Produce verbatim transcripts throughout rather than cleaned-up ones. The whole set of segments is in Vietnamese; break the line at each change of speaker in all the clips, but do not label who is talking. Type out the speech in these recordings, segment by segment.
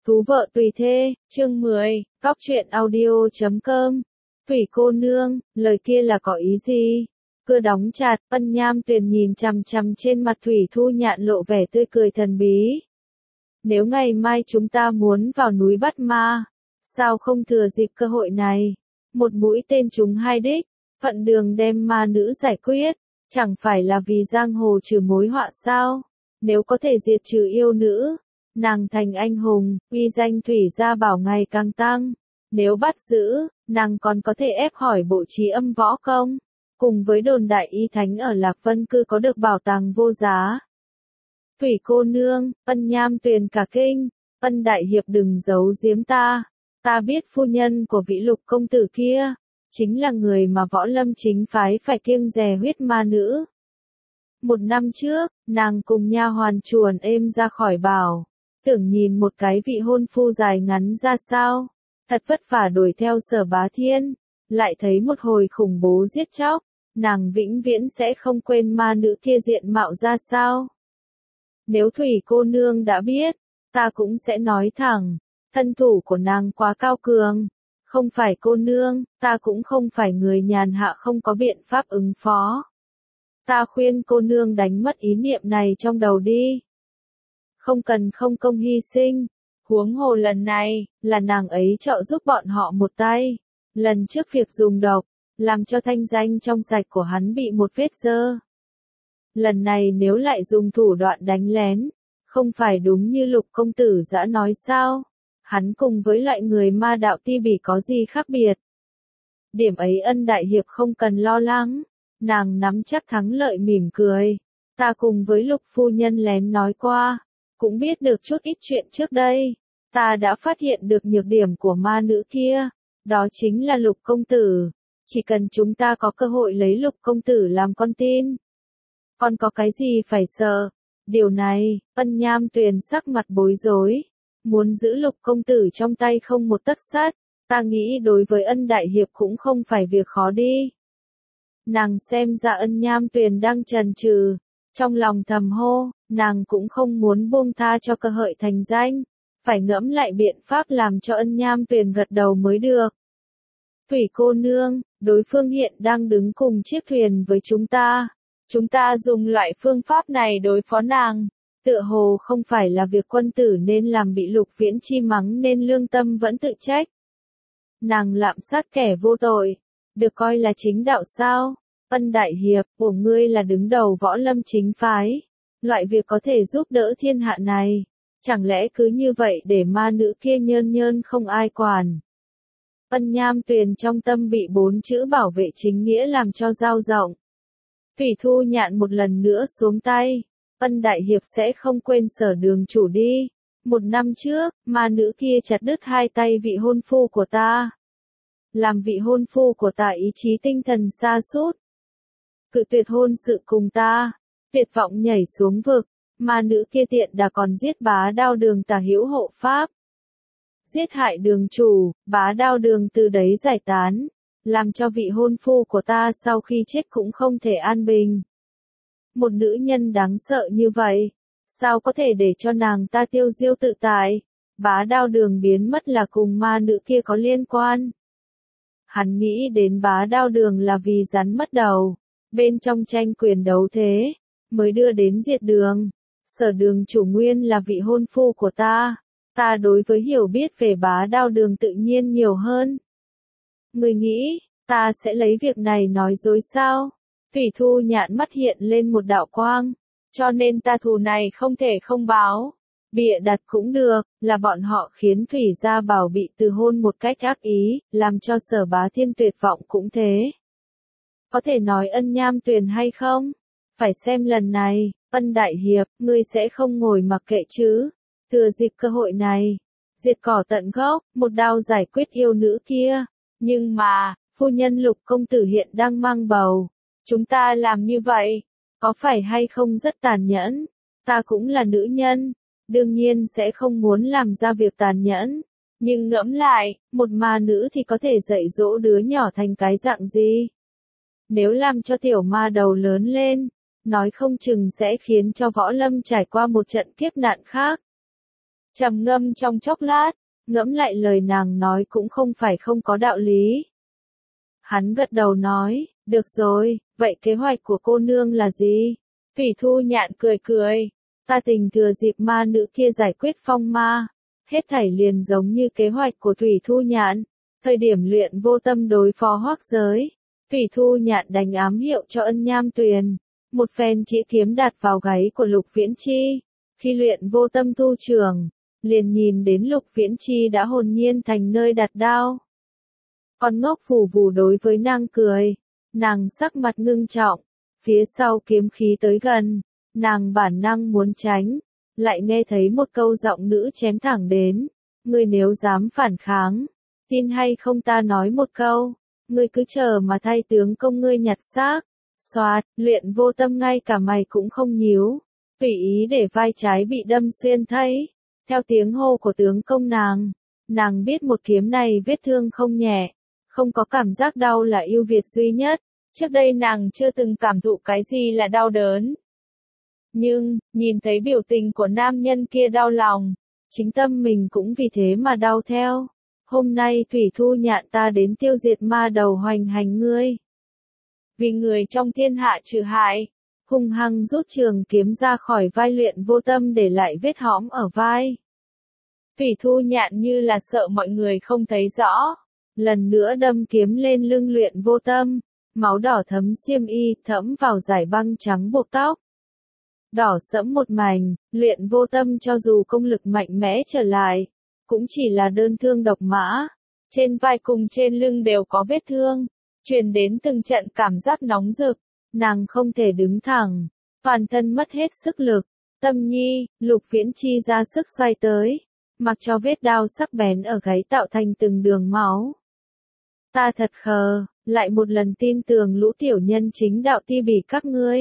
Tú vợ tùy thê, chương mười, cóc truyện audio chấm com. Thủy cô nương, lời kia là có ý gì? Cửa đóng chặt, Ân Nham Tuyền nhìn chằm chằm trên mặt Thủy Thu Nhạn lộ vẻ tươi cười thần bí. Nếu ngày mai chúng ta muốn vào núi bắt ma, sao không thừa dịp cơ hội này? Một mũi tên trúng hai đích, thuận đường đem ma nữ giải quyết, chẳng phải là vì giang hồ trừ mối họa sao? Nếu có thể diệt trừ yêu nữ, nàng thành anh hùng, uy danh Thủy gia bảo ngày càng tăng. Nếu bắt giữ, nàng còn có thể ép hỏi bộ trí âm võ công. Cùng với đồn đại y thánh ở Lạc Vân Cư có được bảo tàng vô giá. Thủy cô nương, Ân Nham Tuyền cả kinh, Ân đại hiệp đừng giấu giếm ta. Ta biết phu nhân của vị Lục công tử kia, chính là người mà võ lâm chính phái phải kiêng dè huyết ma nữ. Một năm trước, nàng cùng nha hoàn chuồn êm ra khỏi bảo, tưởng nhìn một cái vị hôn phu dài ngắn ra sao, thật vất vả đuổi theo Sở Bá Thiên, lại thấy một hồi khủng bố giết chóc, nàng vĩnh viễn sẽ không quên ma nữ kia diện mạo ra sao. Nếu Thủy cô nương đã biết, ta cũng sẽ nói thẳng, thân thủ của nàng quá cao cường, không phải cô nương, ta cũng không phải người nhàn hạ không có biện pháp ứng phó. Ta khuyên cô nương đánh mất ý niệm này trong đầu đi. Không cần không công hy sinh, huống hồ lần này, là nàng ấy trợ giúp bọn họ một tay. Lần trước việc dùng độc, làm cho thanh danh trong sạch của hắn bị một vết dơ. Lần này nếu lại dùng thủ đoạn đánh lén, không phải đúng như Lục công tử đã nói sao? Hắn cùng với loại người ma đạo ti bỉ có gì khác biệt? Điểm ấy Ân đại hiệp không cần lo lắng. Nàng nắm chắc thắng lợi mỉm cười. Ta cùng với Lục phu nhân lén nói qua, cũng biết được chút ít chuyện trước đây. Ta đã phát hiện được nhược điểm của ma nữ kia, đó chính là Lục công tử. Chỉ cần chúng ta có cơ hội lấy Lục công tử làm con tin, còn có cái gì phải sợ? Điều này, Ân Nham Tuyền sắc mặt bối rối, muốn giữ Lục công tử trong tay không một tấc sắt, ta nghĩ đối với Ân đại hiệp cũng không phải việc khó đi. Nàng xem ra Ân Nham Tuyền đang chần chừ, trong lòng thầm hô, nàng cũng không muốn buông tha cho cơ hội thành danh, phải ngẫm lại biện pháp làm cho Ân Nham Tuyền gật đầu mới được. Thủy cô nương, đối phương hiện đang đứng cùng chiếc thuyền với chúng ta. Chúng ta dùng loại phương pháp này đối phó nàng, tựa hồ không phải là việc quân tử nên làm, bị Lục Viễn Chi mắng nên lương tâm vẫn tự trách. Nàng lạm sát kẻ vô tội, được coi là chính đạo sao? Ân đại hiệp, của ngươi là đứng đầu võ lâm chính phái, loại việc có thể giúp đỡ thiên hạ này, chẳng lẽ cứ như vậy để ma nữ kia nhơn nhơn không ai quản? Ân Nham Tuyền trong tâm bị bốn chữ bảo vệ chính nghĩa làm cho dao rộng. Thủy Thu Nhạn một lần nữa xuống tay, Ân đại hiệp sẽ không quên Sở đường chủ đi. Một năm trước, ma nữ kia chặt đứt hai tay vị hôn phu của ta. Làm vị hôn phu của ta ý chí tinh thần sa sút, cự tuyệt hôn sự cùng ta, tuyệt vọng nhảy xuống vực. Ma nữ kia tiện đã còn giết Bá Đao Đường tả hữu hộ pháp, giết hại đường chủ. Bá Đao Đường từ đấy giải tán, làm cho vị hôn phu của ta sau khi chết cũng không thể an bình. Một nữ nhân đáng sợ như vậy, sao có thể để cho nàng ta tiêu diêu tự tại? Bá Đao Đường biến mất là cùng ma nữ kia có liên quan. Hắn nghĩ đến Bá Đao Đường là vì rắn mất đầu, bên trong tranh quyền đấu thế, mới đưa đến diệt đường. Sở đường chủ nguyên là vị hôn phu của ta, ta đối với hiểu biết về Bá Đao Đường tự nhiên nhiều hơn. Người nghĩ, ta sẽ lấy việc này nói dối sao? Thủy Thu Nhạn mắt hiện lên một đạo quang, cho nên ta thù này không thể không báo. Bịa đặt cũng được, là bọn họ khiến Thủy gia bảo bị từ hôn một cách ác ý, làm cho Sở Bá Thiên tuyệt vọng cũng thế. Có thể nói Ân Nham Tuyền hay không? Phải xem lần này, Ân đại hiệp, ngươi sẽ không ngồi mặc kệ chứ? Thừa dịp cơ hội này, diệt cỏ tận gốc, một đao giải quyết yêu nữ kia. Nhưng mà, phu nhân Lục công tử hiện đang mang bầu. Chúng ta làm như vậy, có phải hay không rất tàn nhẫn? Ta cũng là nữ nhân, đương nhiên sẽ không muốn làm ra việc tàn nhẫn. Nhưng ngẫm lại, một ma nữ thì có thể dạy dỗ đứa nhỏ thành cái dạng gì? Nếu làm cho tiểu ma đầu lớn lên, nói không chừng sẽ khiến cho võ lâm trải qua một trận kiếp nạn khác. Trầm ngâm trong chốc lát, ngẫm lại lời nàng nói cũng không phải không có đạo lý. Hắn gật đầu nói, được rồi, vậy kế hoạch của cô nương là gì? Thủy Thu Nhạn cười cười, ta tình thừa dịp ma nữ kia giải quyết phong ma, hết thảy liền giống như kế hoạch của Thủy Thu Nhạn, thời điểm luyện vô tâm đối phó hoắc giới. Thủy Thu Nhạn đánh ám hiệu cho Ân Nham Tuyền, một phen chỉ kiếm đặt vào gáy của Lục Viễn Chi, khi luyện vô tâm thu trường, liền nhìn đến Lục Viễn Chi đã hồn nhiên thành nơi đặt đao. Con ngốc phù vù đối với nàng cười, nàng sắc mặt ngưng trọng, phía sau kiếm khí tới gần, nàng bản năng muốn tránh, lại nghe thấy một câu giọng nữ chém thẳng đến, ngươi nếu dám phản kháng, tin hay không ta nói một câu, ngươi cứ chờ mà thay tướng công ngươi nhặt xác. Xoạt, luyện vô tâm ngay cả mày cũng không nhíu, tùy ý để vai trái bị đâm xuyên thấy. Theo tiếng hô của tướng công nàng, nàng biết một kiếm này vết thương không nhẹ, không có cảm giác đau là ưu việt duy nhất, trước đây nàng chưa từng cảm thụ cái gì là đau đớn. Nhưng, nhìn thấy biểu tình của nam nhân kia đau lòng, chính tâm mình cũng vì thế mà đau theo. Hôm nay Thủy Thu Nhạn ta đến tiêu diệt ma đầu hoành hành ngươi. Vì người trong thiên hạ trừ hại, hung hăng rút trường kiếm ra khỏi vai luyện vô tâm để lại vết hõm ở vai. Thủy Thu Nhạn như là sợ mọi người không thấy rõ, lần nữa đâm kiếm lên lưng luyện vô tâm, máu đỏ thấm xiêm y thẫm vào dải băng trắng buộc tóc. Đỏ sẫm một mảnh, luyện vô tâm cho dù công lực mạnh mẽ trở lại, cũng chỉ là đơn thương độc mã, trên vai cùng trên lưng đều có vết thương, truyền đến từng trận cảm giác nóng rực, nàng không thể đứng thẳng, toàn thân mất hết sức lực. Tâm Nhi, Lục Viễn Chi ra sức xoay tới, mặc cho vết đao sắc bén ở gáy tạo thành từng đường máu. Ta thật khờ, lại một lần tin tưởng lũ tiểu nhân chính đạo ti bỉ các ngươi.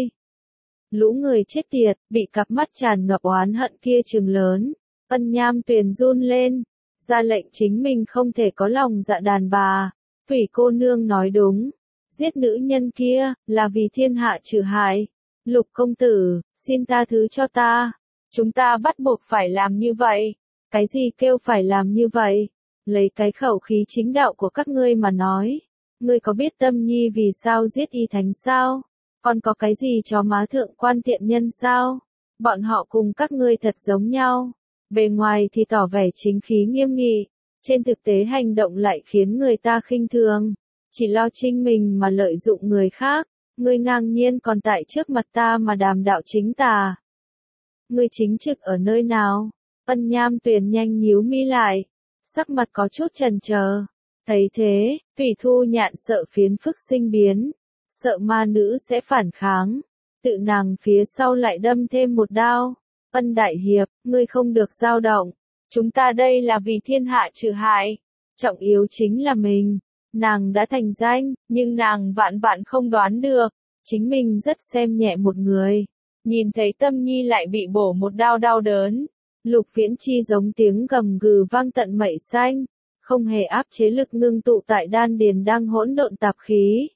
Lũ người chết tiệt, bị cặp mắt tràn ngập oán hận kia trừng lớn, Ân Nham Tuyền run lên, ra lệnh chính mình không thể có lòng dạ đàn bà. Thủy cô nương nói đúng, giết nữ nhân kia, là vì thiên hạ trừ hại. Lục công tử, xin tha thứ cho ta, chúng ta bắt buộc phải làm như vậy. Cái gì kêu phải làm như vậy? Lấy cái khẩu khí chính đạo của các ngươi mà nói, ngươi có biết Tâm Nhi vì sao giết y thánh sao? Còn có cái gì cho má thượng quan thiện nhân sao? Bọn họ cùng các ngươi thật giống nhau, bề ngoài thì tỏ vẻ chính khí nghiêm nghị, trên thực tế hành động lại khiến người ta khinh thường, chỉ lo trinh mình mà lợi dụng người khác. Ngươi ngang nhiên còn tại trước mặt ta mà đàm đạo chính tà. Ngươi chính trực ở nơi nào? Ân Nham Tuyền nhanh nhíu mi lại, sắc mặt có chút chần chờ. Thấy thế, Thủy Thu Nhạn sợ phiến phức sinh biến, sợ ma nữ sẽ phản kháng, tự nàng phía sau lại đâm thêm một đao. Ân đại hiệp, ngươi không được dao động, chúng ta đây là vì thiên hạ trừ hại, trọng yếu chính là mình. Nàng đã thành danh, nhưng nàng vạn vạn không đoán được, chính mình rất xem nhẹ một người. Nhìn thấy Tâm Nhi lại bị bổ một đao đau đớn, Lục Viễn Chi giống tiếng gầm gừ vang tận mây xanh, không hề áp chế lực ngưng tụ tại đan điền đang hỗn độn tạp khí.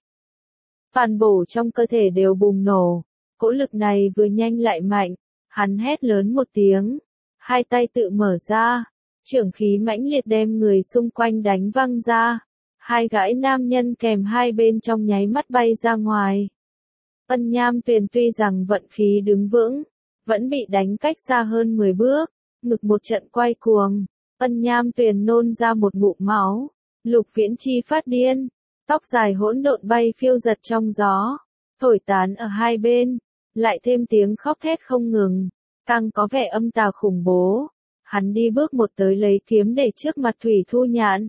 Toàn bộ trong cơ thể đều bùng nổ, cỗ lực này vừa nhanh lại mạnh, hắn hét lớn một tiếng, hai tay tự mở ra, chưởng khí mãnh liệt đem người xung quanh đánh văng ra. Hai gái nam nhân kèm hai bên trong nháy mắt bay ra ngoài. Ân Nham Tuyền tuy rằng vận khí đứng vững, vẫn bị đánh cách xa hơn mười bước, ngực một trận quay cuồng. Ân Nham Tuyền nôn ra một ngụm máu, Lục Viễn Chi phát điên, tóc dài hỗn độn bay phiêu giật trong gió, thổi tán ở hai bên, lại thêm tiếng khóc thét không ngừng, càng có vẻ âm tà khủng bố. Hắn đi bước một tới lấy kiếm để trước mặt Thủy Thu Nhạn.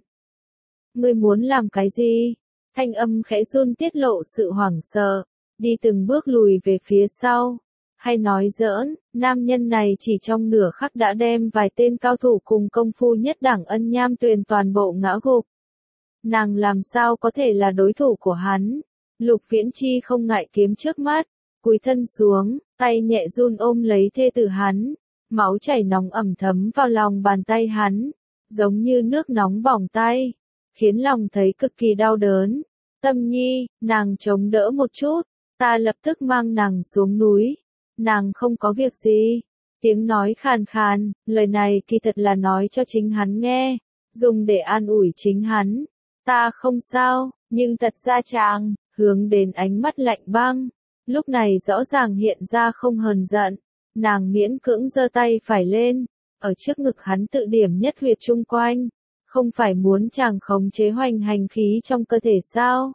Ngươi muốn làm cái gì? Thanh âm khẽ run tiết lộ sự hoảng sợ, đi từng bước lùi về phía sau. Hay nói giỡn, nam nhân này chỉ trong nửa khắc đã đem vài tên cao thủ cùng công phu nhất đẳng Ân Nham Tuyền toàn bộ ngã gục. Nàng làm sao có thể là đối thủ của hắn? Lục Viễn Chi không ngại kiếm trước mắt, cúi thân xuống, tay nhẹ run ôm lấy thê tử hắn, máu chảy nóng ẩm thấm vào lòng bàn tay hắn, giống như nước nóng bỏng tay, khiến lòng thấy cực kỳ đau đớn. Tâm Nhi, nàng chống đỡ một chút, ta lập tức mang nàng xuống núi. Nàng không có việc gì, Tiếng nói khàn khàn, lời này kỳ thật là nói cho chính hắn nghe, dùng để an ủi chính hắn. Ta không sao, nhưng thật ra chàng, hướng đến ánh mắt lạnh băng, lúc này rõ ràng hiện ra không hờn giận, nàng miễn cưỡng giơ tay phải lên, ở trước ngực hắn tự điểm nhất huyệt chung quanh, không phải muốn chàng khống chế hoành hành khí trong cơ thể sao?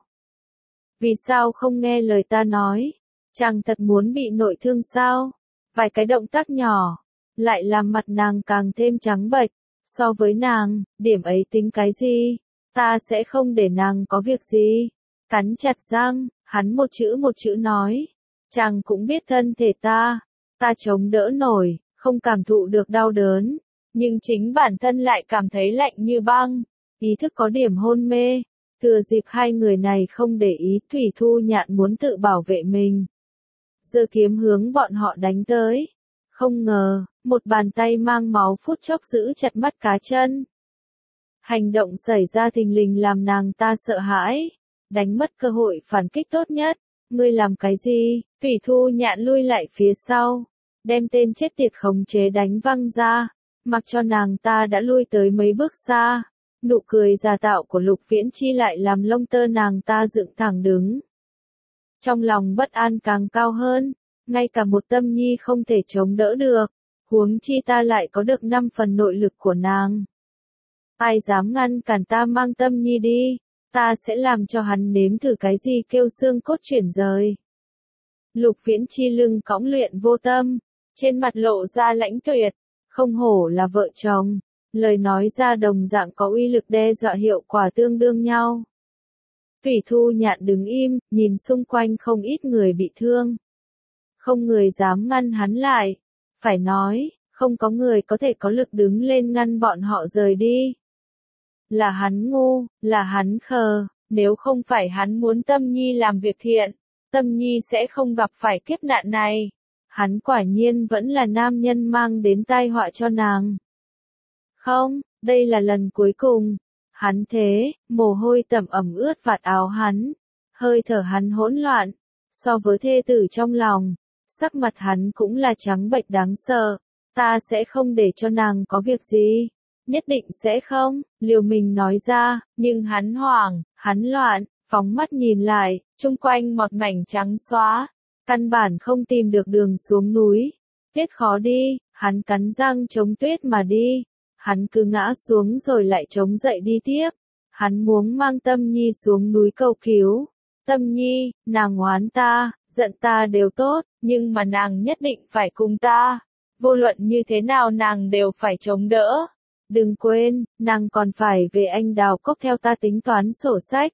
Vì sao không nghe lời ta nói? Chàng thật muốn bị nội thương sao? Vài cái động tác nhỏ, lại làm mặt nàng càng thêm trắng bệch, so với nàng, điểm ấy tính cái gì? Ta sẽ không để nàng có việc gì. Cắn chặt răng, hắn một chữ một chữ nói. Chàng cũng biết thân thể ta, ta chống đỡ nổi, không cảm thụ được đau đớn, nhưng chính bản thân lại cảm thấy lạnh như băng, ý thức có điểm hôn mê. Thừa dịp hai người này không để ý, Thủy Thu Nhạn muốn tự bảo vệ mình. Giơ kiếm hướng bọn họ đánh tới. Không ngờ, một bàn tay mang máu phút chốc giữ chặt mắt cá chân. Hành động xảy ra thình lình làm nàng ta sợ hãi, đánh mất cơ hội phản kích tốt nhất. Ngươi làm cái gì? Thủy Thu Nhạn lui lại phía sau, đem tên chết tiệt khống chế đánh văng ra, mặc cho nàng ta đã lui tới mấy bước xa. Nụ cười giả tạo của Lục Viễn Chi lại làm lông tơ nàng ta dựng thẳng đứng. Trong lòng bất an càng cao hơn, ngay cả một Tâm Nhi không thể chống đỡ được, huống chi ta lại có được năm phần nội lực của nàng. Ai dám ngăn cản ta mang Tâm Nhi đi, ta sẽ làm cho hắn nếm thử cái gì kêu xương cốt chuyển rời. Lục Viễn Chi lưng cõng Luyện Vô Tâm, trên mặt lộ ra lãnh tuyệt, không hổ là vợ chồng. Lời nói ra đồng dạng có uy lực đe dọa hiệu quả tương đương nhau. Thủy Thu Nhạn đứng im, nhìn xung quanh không ít người bị thương. Không người dám ngăn hắn lại. Phải nói, không có người có thể có lực đứng lên ngăn bọn họ rời đi. Là hắn ngu, là hắn khờ, nếu không phải hắn muốn Tâm Nhi làm việc thiện, Tâm Nhi sẽ không gặp phải kiếp nạn này. Hắn quả nhiên vẫn là nam nhân mang đến tai họa cho nàng. Không, đây là lần cuối cùng. Hắn thế, mồ hôi tẩm ẩm ướt vạt áo hắn, hơi thở hắn hỗn loạn, so với thê tử trong lòng, sắc mặt hắn cũng là trắng bệch đáng sợ. Ta sẽ không để cho nàng có việc gì, nhất định sẽ không, liều mình nói ra, nhưng hắn hoảng, hắn loạn, phóng mắt nhìn lại, chung quanh một mảnh trắng xóa, căn bản không tìm được đường xuống núi. Tuyết khó đi, hắn cắn răng chống tuyết mà đi. Hắn cứ ngã xuống rồi lại chống dậy đi tiếp. Hắn muốn mang Tâm Nhi xuống núi cầu cứu. Tâm Nhi, nàng oán ta, giận ta đều tốt, nhưng mà nàng nhất định phải cùng ta. Vô luận như thế nào nàng đều phải chống đỡ. Đừng quên, nàng còn phải về anh đào cốc theo ta tính toán sổ sách.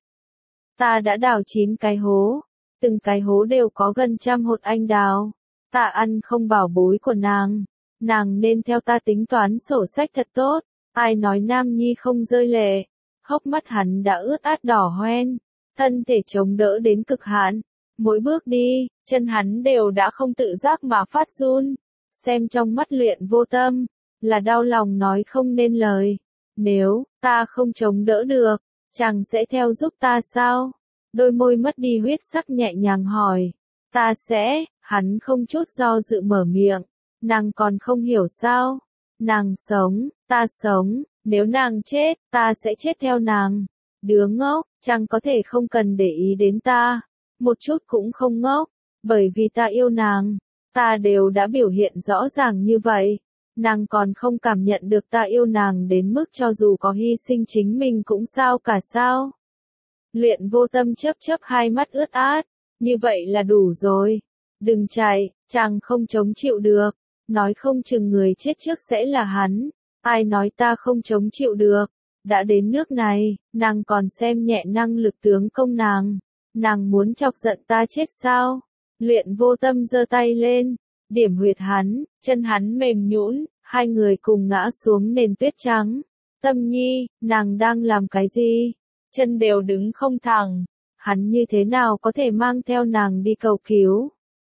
Ta đã đào chín cái hố, từng cái hố đều có gần trăm hột anh đào. Ta ăn không bảo bối của nàng. Nàng nên theo ta tính toán sổ sách thật tốt. Ai nói Nam Nhi không rơi lệ. Hốc mắt hắn đã ướt át đỏ hoen, thân thể chống đỡ đến cực hạn. Mỗi bước đi, chân hắn đều đã không tự giác mà phát run. Xem trong mắt Luyện Vô Tâm, là đau lòng nói không nên lời. Nếu ta không chống đỡ được, chàng sẽ theo giúp ta sao? Đôi môi mất đi huyết sắc nhẹ nhàng hỏi. Ta sẽ, hắn không chút do dự mở miệng. Nàng còn không hiểu sao? Nàng sống, ta sống, nếu nàng chết, ta sẽ chết theo nàng. Đứa ngốc, chàng có thể không cần để ý đến ta, một chút cũng không ngốc, bởi vì ta yêu nàng, ta đều đã biểu hiện rõ ràng như vậy. Nàng còn không cảm nhận được ta yêu nàng đến mức cho dù có hy sinh chính mình cũng sao cả sao? Luyện Vô Tâm chớp chớp hai mắt ướt át, như vậy là đủ rồi. Đừng chạy, chàng không chống chịu được. Nói không chừng người chết trước sẽ là hắn. Ai nói ta không chống chịu được. Đã đến nước này, nàng còn xem nhẹ năng lực tướng công nàng. Nàng muốn chọc giận ta chết sao? Luyện Vô Tâm giơ tay lên, điểm huyệt hắn, chân hắn mềm nhũn, hai người cùng ngã xuống nền tuyết trắng. Tâm Nhi, nàng đang làm cái gì? Chân đều đứng không thẳng. Hắn như thế nào có thể mang theo nàng đi cầu cứu?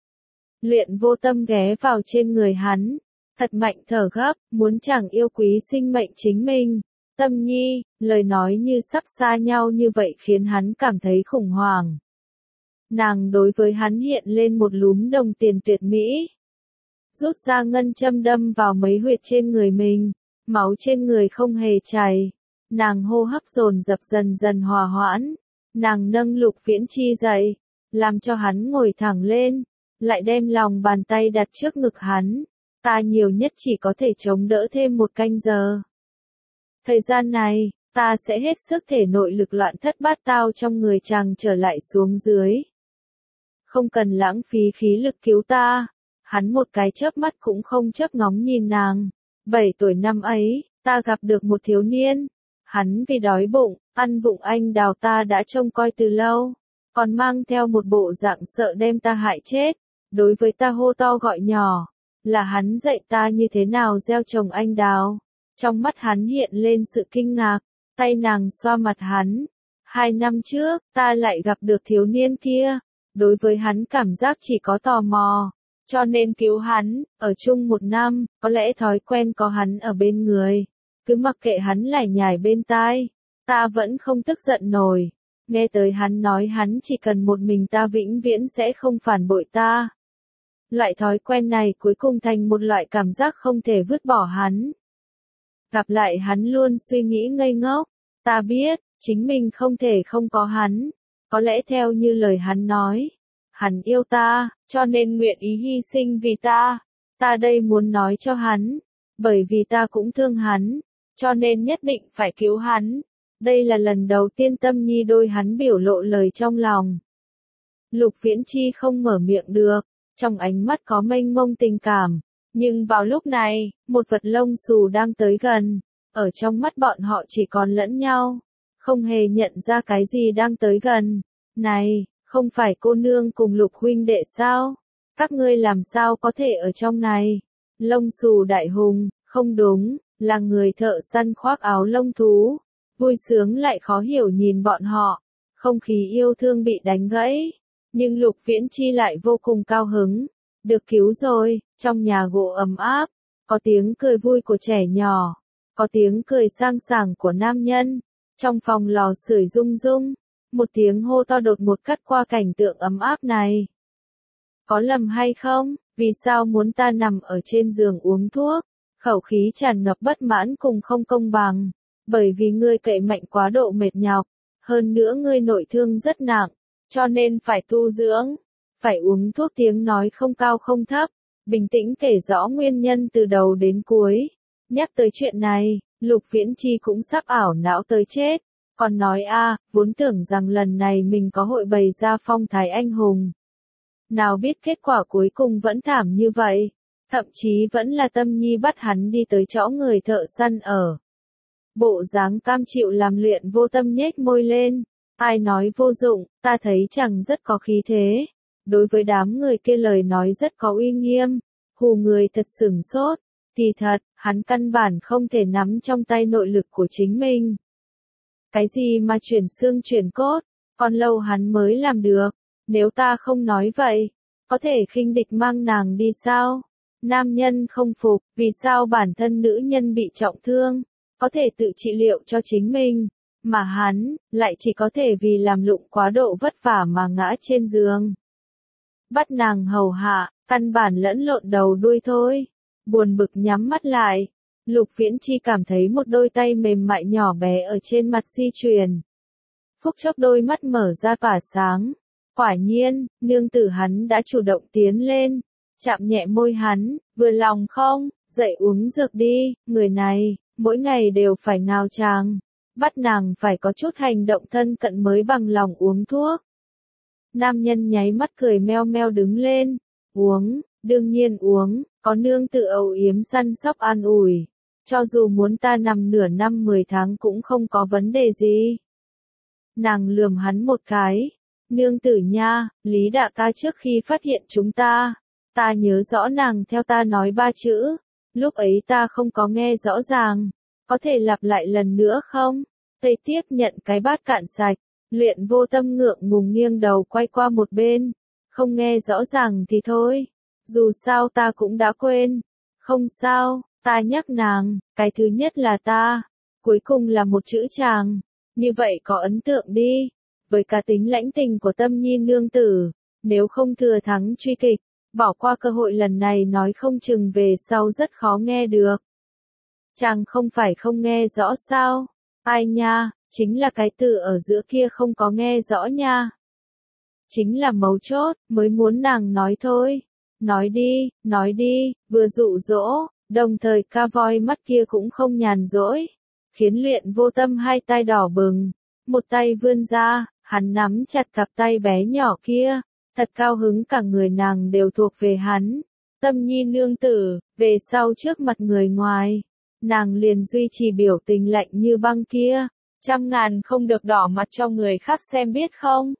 Luyện Vô Tâm ghé vào trên người hắn, thật mạnh thở gấp, muốn chẳng yêu quý sinh mệnh chính mình. Tâm Nhi, lời nói như sắp xa nhau như vậy khiến hắn cảm thấy khủng hoảng. Nàng đối với hắn hiện lên một lúm đồng tiền tuyệt mỹ. rút ra ngân châm đâm vào mấy huyệt trên người mình, máu trên người không hề chảy. Nàng hô hấp dồn dập dần dần hòa hoãn, nàng nâng Lục Viễn Chi dậy, làm cho hắn ngồi thẳng lên, lại đem lòng bàn tay đặt trước ngực hắn. Ta nhiều nhất chỉ có thể chống đỡ thêm một canh giờ. Thời gian này, ta sẽ hết sức thể nội lực loạn thất bát tao trong người chàng trở lại xuống dưới. Không cần lãng phí khí lực cứu ta. Hắn một cái chớp mắt cũng không chớp ngóng nhìn nàng. Bảy tuổi năm ấy, ta gặp được một thiếu niên. Hắn vì đói bụng, ăn vụng anh đào ta đã trông coi từ lâu. Còn mang theo một bộ dạng sợ đem ta hại chết. Đối với ta hô to gọi nhỏ. Là hắn dạy ta như thế nào gieo trồng anh đào. Trong mắt hắn hiện lên sự kinh ngạc. Tay nàng xoa mặt hắn. Hai năm trước, ta lại gặp được thiếu niên kia. Đối với hắn cảm giác chỉ có tò mò. Cho nên cứu hắn, ở chung một năm, có lẽ thói quen có hắn ở bên người. Cứ mặc kệ hắn lải nhải bên tai. Ta vẫn không tức giận nổi. Nghe tới hắn nói hắn chỉ cần một mình ta vĩnh viễn sẽ không phản bội ta. Loại thói quen này cuối cùng thành một loại cảm giác không thể vứt bỏ hắn. Gặp lại hắn luôn suy nghĩ ngây ngốc. Ta biết, chính mình không thể không có hắn. Có lẽ theo như lời hắn nói. Hắn yêu ta, cho nên nguyện ý hy sinh vì ta. Ta đây muốn nói cho hắn. Bởi vì ta cũng thương hắn. Cho nên nhất định phải cứu hắn. Đây là lần đầu tiên Tâm Nhi đôi hắn biểu lộ lời trong lòng. Lục Viễn Chi không mở miệng được. Trong ánh mắt có mênh mông tình cảm. Nhưng vào lúc này, một vật lông xù đang tới gần. Ở trong mắt bọn họ chỉ còn lẫn nhau. Không hề nhận ra cái gì đang tới gần. Này, không phải cô nương cùng Lục huynh đệ sao? Các ngươi làm sao có thể ở trong này? Lông xù đại hùng, không đúng, là người thợ săn khoác áo lông thú. Vui sướng lại khó hiểu nhìn bọn họ. Không khí yêu thương bị đánh gãy. Nhưng Lục Viễn Chi lại vô cùng cao hứng. Được cứu rồi, trong nhà gỗ ấm áp. Có tiếng cười vui của trẻ nhỏ. Có tiếng cười sang sảng của nam nhân. Trong phòng lò sưởi rung rung. Một tiếng hô to đột ngột cắt qua cảnh tượng ấm áp này. Có lầm hay không? Vì sao muốn ta nằm ở trên giường uống thuốc? Khẩu khí tràn ngập bất mãn cùng không công bằng. Bởi vì ngươi cậy mạnh quá độ mệt nhọc. Hơn nữa ngươi nội thương rất nặng. Cho nên phải tu dưỡng. Phải uống thuốc. Tiếng nói không cao không thấp. Bình tĩnh kể rõ nguyên nhân từ đầu đến cuối. Nhắc tới chuyện này, Lục Viễn Chi cũng sắp ảo não tới chết. Còn nói a, vốn tưởng rằng lần này mình có hội bày ra phong thái anh hùng. Nào biết kết quả cuối cùng vẫn thảm như vậy. Thậm chí vẫn là Tâm Nhi bắt hắn đi tới chỗ người thợ săn ở. Bộ dáng cam chịu làm luyện Vô Tâm nhếch môi lên. Ai nói vô dụng, ta thấy chàng rất có khí thế. Đối với đám người kia lời nói rất có uy nghiêm. Hù người thật sửng sốt. Thì thật, hắn căn bản không thể nắm trong tay nội lực của chính mình. Cái gì mà chuyển xương chuyển cốt, còn lâu hắn mới làm được. Nếu ta không nói vậy, có thể khinh địch mang nàng đi sao? Nam nhân không phục, vì sao bản thân nữ nhân bị trọng thương, có thể tự trị liệu cho chính mình, mà hắn, lại chỉ có thể vì làm lụng quá độ vất vả mà ngã trên giường. Bắt nàng hầu hạ, căn bản lẫn lộn đầu đuôi thôi. Buồn bực nhắm mắt lại. Lục Viễn Chi cảm thấy một đôi tay mềm mại nhỏ bé ở trên mặt di chuyển. Phút chốc đôi mắt mở ra tỏa sáng. Quả nhiên, nương tử hắn đã chủ động tiến lên. Chạm nhẹ môi hắn, vừa lòng không, dậy uống dược đi, người này, mỗi ngày đều phải ngao chàng. Bắt nàng phải có chút hành động thân cận mới bằng lòng uống thuốc. Nam nhân nháy mắt cười meo meo đứng lên. Uống, đương nhiên uống, có nương tự âu yếm săn sóc an ủi. Cho dù muốn ta nằm nửa năm mười tháng cũng không có vấn đề gì. Nàng lườm hắn một cái. Nương tử nha, Lý đại ca trước khi phát hiện chúng ta. Ta nhớ rõ nàng theo ta nói ba chữ. Lúc ấy ta không có nghe rõ ràng. Có thể lặp lại lần nữa không? Tây tiếp nhận cái bát cạn sạch. Luyện Vô Tâm ngượng ngùng nghiêng đầu quay qua một bên. Không nghe rõ ràng thì thôi. Dù sao ta cũng đã quên. Không sao, ta nhắc nàng, cái thứ nhất là ta. Cuối cùng là một chữ chàng. Như vậy có ấn tượng đi. Với cá tính lãnh tình của Tâm Nhi nương tử. Nếu không thừa thắng truy kịch. Bỏ qua cơ hội lần này nói không chừng về sau rất khó nghe được. Chàng không phải không nghe rõ sao? Ai nha, chính là cái từ ở giữa kia không có nghe rõ nha. Chính là mấu chốt, mới muốn nàng nói thôi. Nói đi, nói đi, vừa dụ dỗ, đồng thời ca voi mắt kia cũng không nhàn rỗi. Khiến Luyện Vô Tâm hai tay đỏ bừng, một tay vươn ra, hắn nắm chặt cặp tay bé nhỏ kia, thật cao hứng cả người nàng đều thuộc về hắn. Tâm nhi nương tử, về sau trước mặt người ngoài, nàng liền duy trì biểu tình lạnh như băng kia, trăm ngàn không được đỏ mặt cho người khác xem biết không.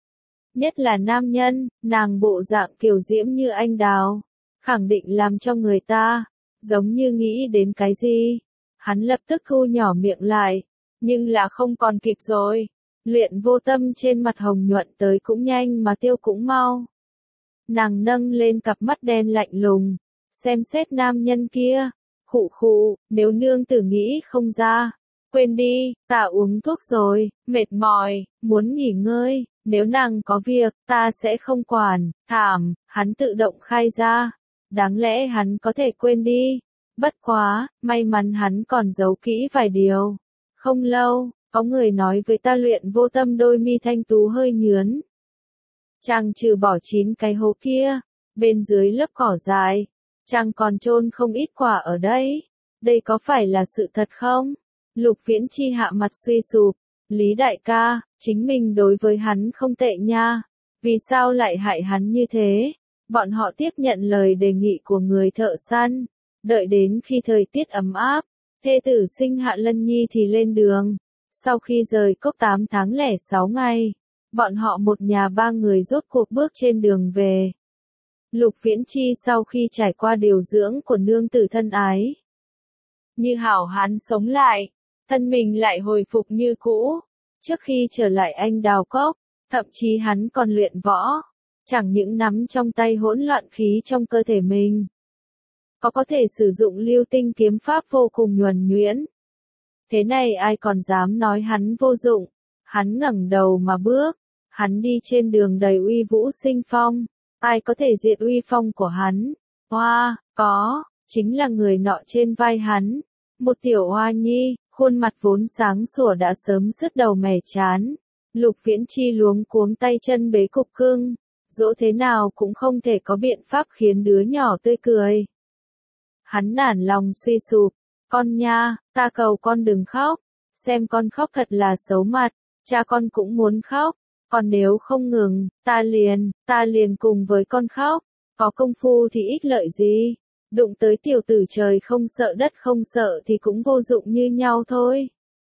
Nhất là nam nhân, nàng bộ dạng kiều diễm như anh đào, khẳng định làm cho người ta, giống như nghĩ đến cái gì. Hắn lập tức thu nhỏ miệng lại, nhưng là không còn kịp rồi. Luyện Vô Tâm trên mặt hồng nhuận tới cũng nhanh mà tiêu cũng mau. Nàng nâng lên cặp mắt đen lạnh lùng, xem xét nam nhân kia, khụ khụ, nếu nương tử nghĩ không ra, quên đi, ta uống thuốc rồi, mệt mỏi, muốn nghỉ ngơi, nếu nàng có việc, ta sẽ không quản, thảm, hắn tự động khai ra, đáng lẽ hắn có thể quên đi, bất quá, may mắn hắn còn giấu kỹ vài điều. Không lâu, có người nói với ta Luyện Vô Tâm đôi mi thanh tú hơi nhướn. Chàng trừ bỏ chín cái hố kia, bên dưới lớp cỏ dài, chàng còn chôn không ít quả ở đây, đây có phải là sự thật không? Lục Viễn Chi hạ mặt suy sụp, Lý đại ca, chính mình đối với hắn không tệ nha, vì sao lại hại hắn như thế? Bọn họ tiếp nhận lời đề nghị của người thợ săn, đợi đến khi thời tiết ấm áp, thê tử sinh Hạ Lân Nhi thì lên đường. Sau khi rời cốc tám tháng lẻ sáu ngày, bọn họ một nhà ba người rốt cuộc bước trên đường về. Lục Viễn Chi sau khi trải qua điều dưỡng của nương tử thân ái, như hảo hán sống lại, thân mình lại hồi phục như cũ. Trước khi trở lại Anh Đào Cốc, thậm chí hắn còn luyện võ, chẳng những nắm trong tay hỗn loạn khí trong cơ thể mình, có có thể sử dụng lưu tinh kiếm pháp vô cùng nhuần nhuyễn. Thế này ai còn dám nói hắn vô dụng? Hắn ngẩng đầu mà bước, hắn đi trên đường đầy uy vũ sinh phong, ai có thể diệt uy phong của hắn? Hoa, có, chính là người nọ trên vai hắn, một tiểu hoa nhi, khuôn mặt vốn sáng sủa đã sớm sứt đầu mẻ chán. Lục Viễn Chi luống cuống tay chân bế cục cưng, dỗ thế nào cũng không thể có biện pháp khiến đứa nhỏ tươi cười. Hắn nản lòng suy sụp, con nha, ta cầu con đừng khóc, xem con khóc thật là xấu mặt, cha con cũng muốn khóc, còn nếu không ngừng, ta liền, ta liền cùng với con khóc, có công phu thì ích lợi gì, đụng tới tiểu tử trời không sợ đất không sợ thì cũng vô dụng như nhau thôi.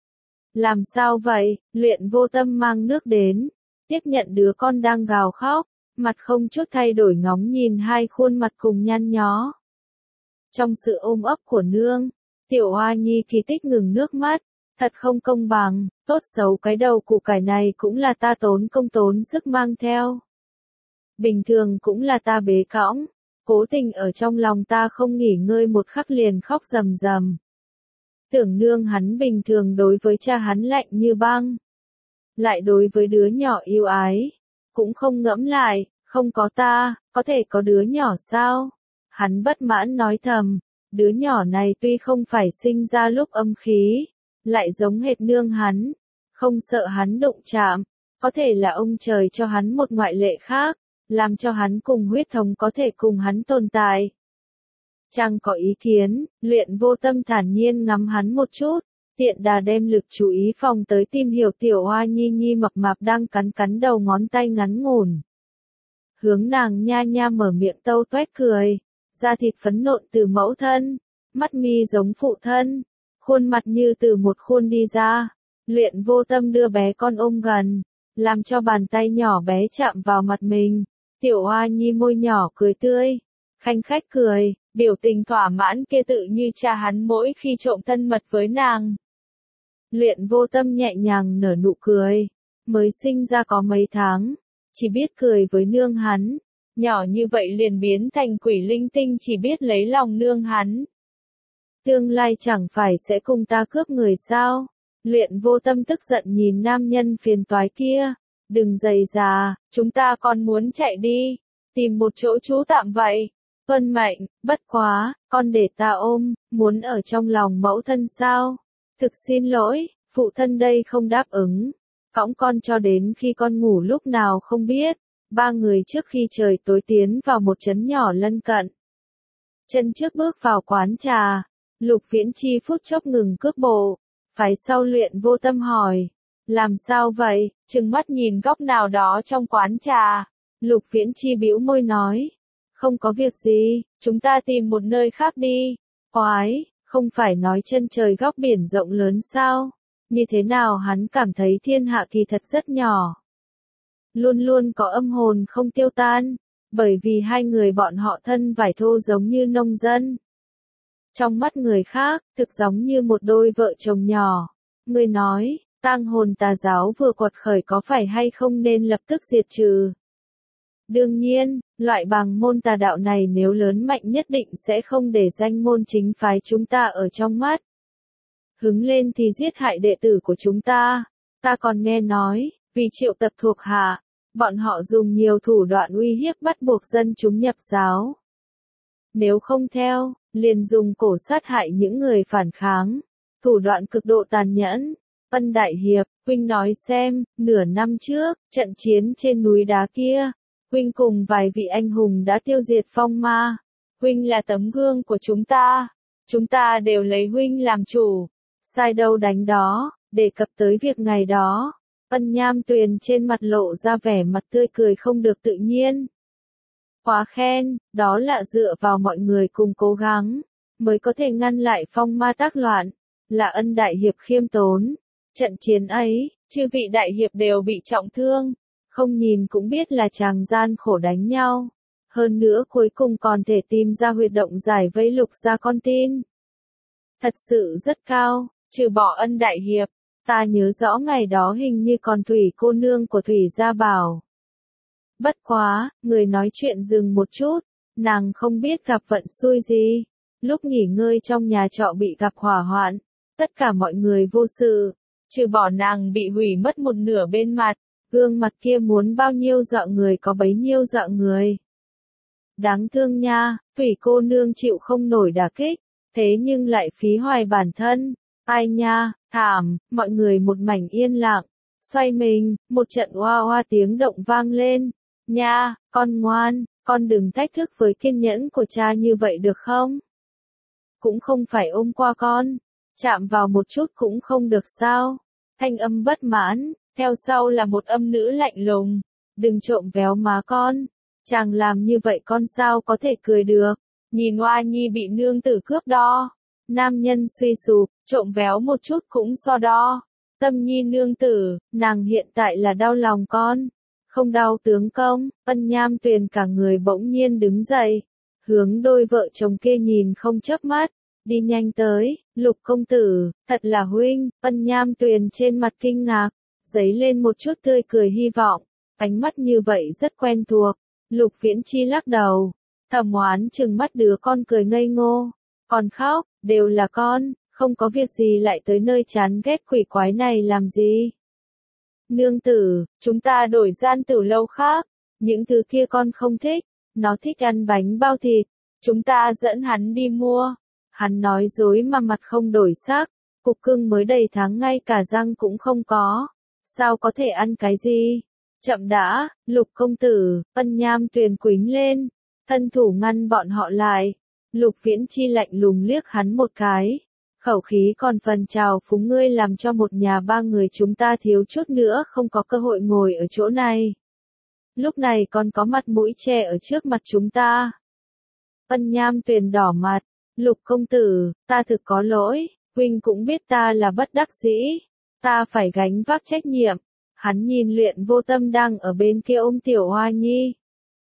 Làm sao vậy? Luyện Vô Tâm mang nước đến, tiếp nhận đứa con đang gào khóc, mặt không chút thay đổi ngóng nhìn hai khuôn mặt cùng nhăn nhó. Trong sự ôm ấp của nương, tiểu hoa nhi kỳ tích ngừng nước mắt, thật không công bằng, tốt xấu cái đầu củ cải này cũng là ta tốn công tốn sức mang theo. Bình thường cũng là ta bế cõng, cố tình ở trong lòng ta không nghỉ ngơi một khắc liền khóc rầm rầm. Tưởng nương hắn bình thường đối với cha hắn lạnh như băng, lại đối với đứa nhỏ yêu ái, cũng không ngẫm lại, không có ta, có thể có đứa nhỏ sao? Hắn bất mãn nói thầm, đứa nhỏ này tuy không phải sinh ra lúc âm khí, lại giống hệt nương hắn, không sợ hắn đụng chạm, có thể là ông trời cho hắn một ngoại lệ khác, làm cho hắn cùng huyết thống có thể cùng hắn tồn tại. Chàng có ý kiến, Luyện Vô Tâm thản nhiên ngắm hắn một chút, tiện đà đem lực chú ý phòng tới tìm hiểu tiểu hoa nhi nhi mập mạp đang cắn cắn đầu ngón tay ngắn ngủn. Hướng nàng nha nha mở miệng tâu toét cười, da thịt phấn nộn từ mẫu thân, mắt mi giống phụ thân, khuôn mặt như từ một khuôn đi ra. Luyện Vô Tâm đưa bé con ôm gần, làm cho bàn tay nhỏ bé chạm vào mặt mình, tiểu hoa nhi môi nhỏ cười tươi, khanh khách cười, biểu tình thỏa mãn kia tự như cha hắn mỗi khi trộm thân mật với nàng. Luyện Vô Tâm nhẹ nhàng nở nụ cười, mới sinh ra có mấy tháng, chỉ biết cười với nương hắn, nhỏ như vậy liền biến thành quỷ linh tinh chỉ biết lấy lòng nương hắn. Tương lai chẳng phải sẽ cùng ta cướp người sao? Luyện Vô Tâm tức giận nhìn nam nhân phiền toái kia, đừng giày già, chúng ta còn muốn chạy đi. tìm một chỗ trú tạm vậy. Tuân mệnh, bất quá, con để ta ôm, muốn ở trong lòng mẫu thân sao? Thực xin lỗi, phụ thân đây không đáp ứng. Cõng con cho đến khi con ngủ lúc nào không biết. Ba người trước khi trời tối tiến vào một trấn nhỏ lân cận. Chân trước bước vào quán trà, Lục Viễn Chi phút chốc ngừng cước bộ, phái sau Luyện Vô Tâm hỏi, làm sao vậy? Trừng mắt nhìn góc nào đó trong quán trà, Lục Viễn Chi bĩu môi nói, không có việc gì, chúng ta tìm một nơi khác đi. Oái, không phải nói chân trời góc biển rộng lớn sao? Như thế nào hắn cảm thấy thiên hạ kỳ thật rất nhỏ. Luôn luôn có âm hồn không tiêu tan, bởi vì hai người bọn họ thân vải thô giống như nông dân. Trong mắt người khác, thực giống như một đôi vợ chồng nhỏ. Người nói, tang hồn tà giáo vừa quật khởi có phải hay không nên lập tức diệt trừ. Đương nhiên, loại bàng môn tà đạo này nếu lớn mạnh nhất định sẽ không để danh môn chính phái chúng ta ở trong mắt. Hứng lên thì giết hại đệ tử của chúng ta. Ta còn nghe nói, vì triệu tập thuộc hạ, bọn họ dùng nhiều thủ đoạn uy hiếp bắt buộc dân chúng nhập giáo. Nếu không theo, liền dùng cổ sát hại những người phản kháng. Thủ đoạn cực độ tàn nhẫn. Ân đại hiệp, huynh nói xem, nửa năm trước, trận chiến trên núi đá kia, huynh cùng vài vị anh hùng đã tiêu diệt phong ma. Huynh là tấm gương của chúng ta. Chúng ta đều lấy huynh làm chủ. Sai đâu đánh đó, đề cập tới việc ngày đó. Ân Nham Tuyền trên mặt lộ ra vẻ mặt tươi cười không được tự nhiên. Quá khen, đó là dựa vào mọi người cùng cố gắng, mới có thể ngăn lại phong ma tác loạn, là Ân đại hiệp khiêm tốn. Trận chiến ấy, chư vị đại hiệp đều bị trọng thương, không nhìn cũng biết là chàng gian khổ đánh nhau. Hơn nữa cuối cùng còn thể tìm ra huyệt động giải vây Lục gia con tin. Thật sự rất cao, trừ bỏ Ân đại hiệp. Ta nhớ rõ ngày đó hình như còn Thủy cô nương của Thủy gia bảo. Bất quá, người nói chuyện dừng một chút, nàng không biết gặp vận xui gì. Lúc nghỉ ngơi trong nhà trọ bị gặp hỏa hoạn, tất cả mọi người vô sự, trừ bỏ nàng bị hủy mất một nửa bên mặt, gương mặt kia muốn bao nhiêu dọa người có bấy nhiêu dọa người. Đáng thương nha, Thủy cô nương chịu không nổi đả kích, thế nhưng lại phí hoài bản thân. Ai nha, thảm, mọi người một mảnh yên lặng, xoay mình, một trận oa oa tiếng động vang lên. Nha, con ngoan, con đừng thách thức với kiên nhẫn của cha như vậy được không? Cũng không phải ôm qua con, chạm vào một chút cũng không được sao? Thanh âm bất mãn, theo sau là một âm nữ lạnh lùng. Đừng trộm véo má con, chàng làm như vậy con sao có thể cười được? Nhìn Hoa Nhi bị nương tử cướp đo. Nam nhân suy sụp, trộm véo một chút cũng so đo. Tâm Nhi nương tử, nàng hiện tại là đau lòng con. Không đau tướng công. Ân Nham Tuyền cả người bỗng nhiên đứng dậy, hướng đôi vợ chồng kia nhìn không chớp mắt, đi nhanh tới. Lục công tử, thật là huynh. Ân Nham Tuyền trên mặt kinh ngạc, dấy lên một chút tươi cười hy vọng, ánh mắt như vậy rất quen thuộc. Lục Viễn Chi lắc đầu, thầm oán trừng mắt đứa con cười ngây ngô, còn khóc, đều là con, không có việc gì lại tới nơi chán ghét quỷ quái này làm gì. Nương tử, chúng ta đổi gian tử lâu khác, những thứ kia con không thích, nó thích ăn bánh bao thịt, chúng ta dẫn hắn đi mua. Hắn nói dối mà mặt không đổi sắc, cục cưng mới đầy tháng ngay cả răng cũng không có, sao có thể ăn cái gì? Chậm đã, Lục công tử. Ân Nham Tuyền quính lên, thân thủ ngăn bọn họ lại. Lục Viễn Chi lạnh lùng liếc hắn một cái, khẩu khí còn phần trào phúng, ngươi làm cho một nhà ba người chúng ta thiếu chút nữa không có cơ hội ngồi ở chỗ này. Lúc này còn có mặt mũi che ở trước mặt chúng ta. Ân Nham Tuyền đỏ mặt, Lục công tử, ta thực có lỗi, huynh cũng biết ta là bất đắc dĩ, ta phải gánh vác trách nhiệm. Hắn nhìn Luyện Vô Tâm đang ở bên kia ôm tiểu Hoa Nhi.